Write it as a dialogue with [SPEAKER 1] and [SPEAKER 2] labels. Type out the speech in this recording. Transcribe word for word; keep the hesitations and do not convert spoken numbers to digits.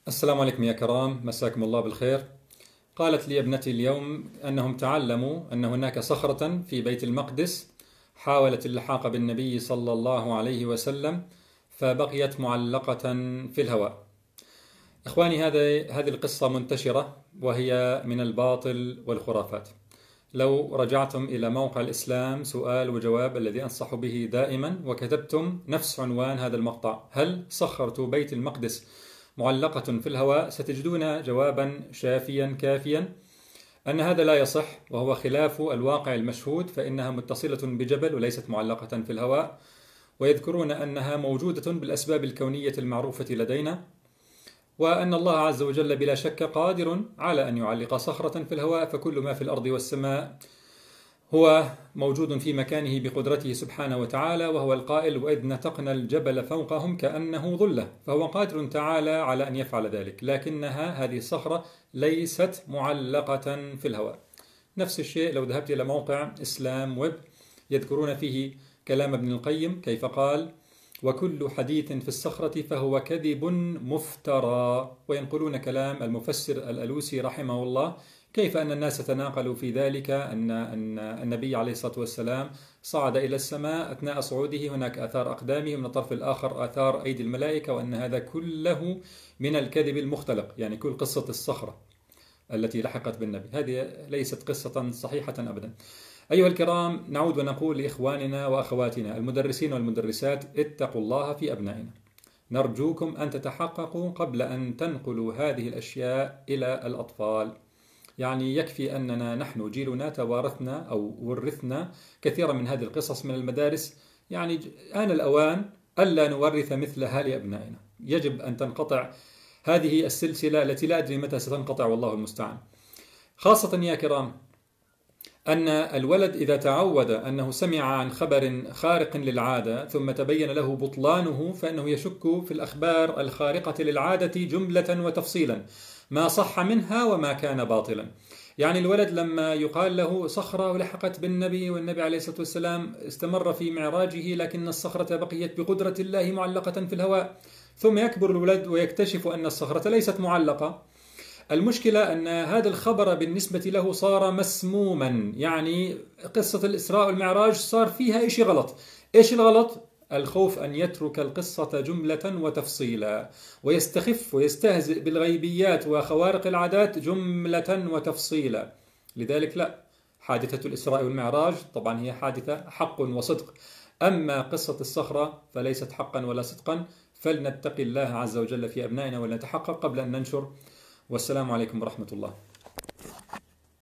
[SPEAKER 1] السلام عليكم يا كرام، مساكم الله بالخير. قالت لي ابنتي اليوم أنهم تعلموا أن هناك صخرة في بيت المقدس حاولت اللحاق بالنبي صلى الله عليه وسلم فبقيت معلقة في الهواء. إخواني، هذه هذه القصة منتشرة وهي من الباطل والخرافات. لو رجعتم إلى موقع الإسلام سؤال وجواب الذي أنصح به دائما وكتبتم نفس عنوان هذا المقطع: هل صخرة بيت المقدس معلقة في الهواء؟ ستجدون جوابا شافيا كافيا أن هذا لا يصح وهو خلاف الواقع المشهود، فإنها متصلة بجبل وليست معلقة في الهواء، ويذكرون أنها موجودة بالأسباب الكونية المعروفة لدينا، وأن الله عز وجل بلا شك قادر على أن يعلق صخرة في الهواء، فكل ما في الأرض والسماء هو موجود في مكانه بقدرته سبحانه وتعالى، وهو القائل: وإذ نتقنا الجبل فوقهم كأنه ظلة، فهو قادر تعالى على أن يفعل ذلك، لكنها هذه الصخرة ليست معلقة في الهواء. نفس الشيء لو ذهبت إلى موقع إسلام ويب يذكرون فيه كلام ابن القيم، كيف قال: وكل حديث في الصخرة فهو كذب مفترى، وينقلون كلام المفسر الألوسي رحمه الله، كيف أن الناس تناقلوا في ذلك أن أن النبي عليه الصلاة والسلام صعد إلى السماء، أثناء صعوده هناك آثار أقدامه، من الطرف الآخر آثار أيدي الملائكة، وأن هذا كله من الكذب المختلق، يعني كل قصة الصخرة التي لحقت بالنبي هذه ليست قصة صحيحة أبدا. أيها الكرام، نعود ونقول لإخواننا وأخواتنا المدرسين والمدرسات: اتقوا الله في أبنائنا، نرجوكم أن تتحققوا قبل أن تنقلوا هذه الأشياء إلى الأطفال. يعني يكفي أننا نحن جيلنا توارثنا أو ورثنا كثيرا من هذه القصص من المدارس، يعني آن الأوان ألا نورث مثلها لأبنائنا. يجب أن تنقطع هذه السلسلة التي لا أدري متى ستنقطع، والله المستعان. خاصة يا كرام أن الولد إذا تعود أنه سمع عن خبر خارق للعادة ثم تبين له بطلانه، فإنه يشك في الأخبار الخارقة للعادة جملة وتفصيلا، ما صح منها وما كان باطلا. يعني الولد لما يقال له صخرة ولحقت بالنبي والنبي عليه الصلاة والسلام استمر في معراجه، لكن الصخرة بقيت بقدرة الله معلقة في الهواء، ثم يكبر الولد ويكتشف أن الصخرة ليست معلقة. المشكلة أن هذا الخبر بالنسبة له صار مسموما، يعني قصة الإسراء والمعراج صار فيها إشي غلط. إيش الغلط؟ الخوف أن يترك القصة جملة وتفصيلا، ويستخف ويستهزئ بالغيبيات وخوارق العادات جملة وتفصيلا. لذلك لا، حادثة الإسراء والمعراج طبعا هي حادثة حق وصدق، أما قصة الصخرة فليست حقا ولا صدقا. فلنتقي الله عز وجل في أبنائنا ولنتحقق قبل أن ننشر. والسلام عليكم ورحمة الله.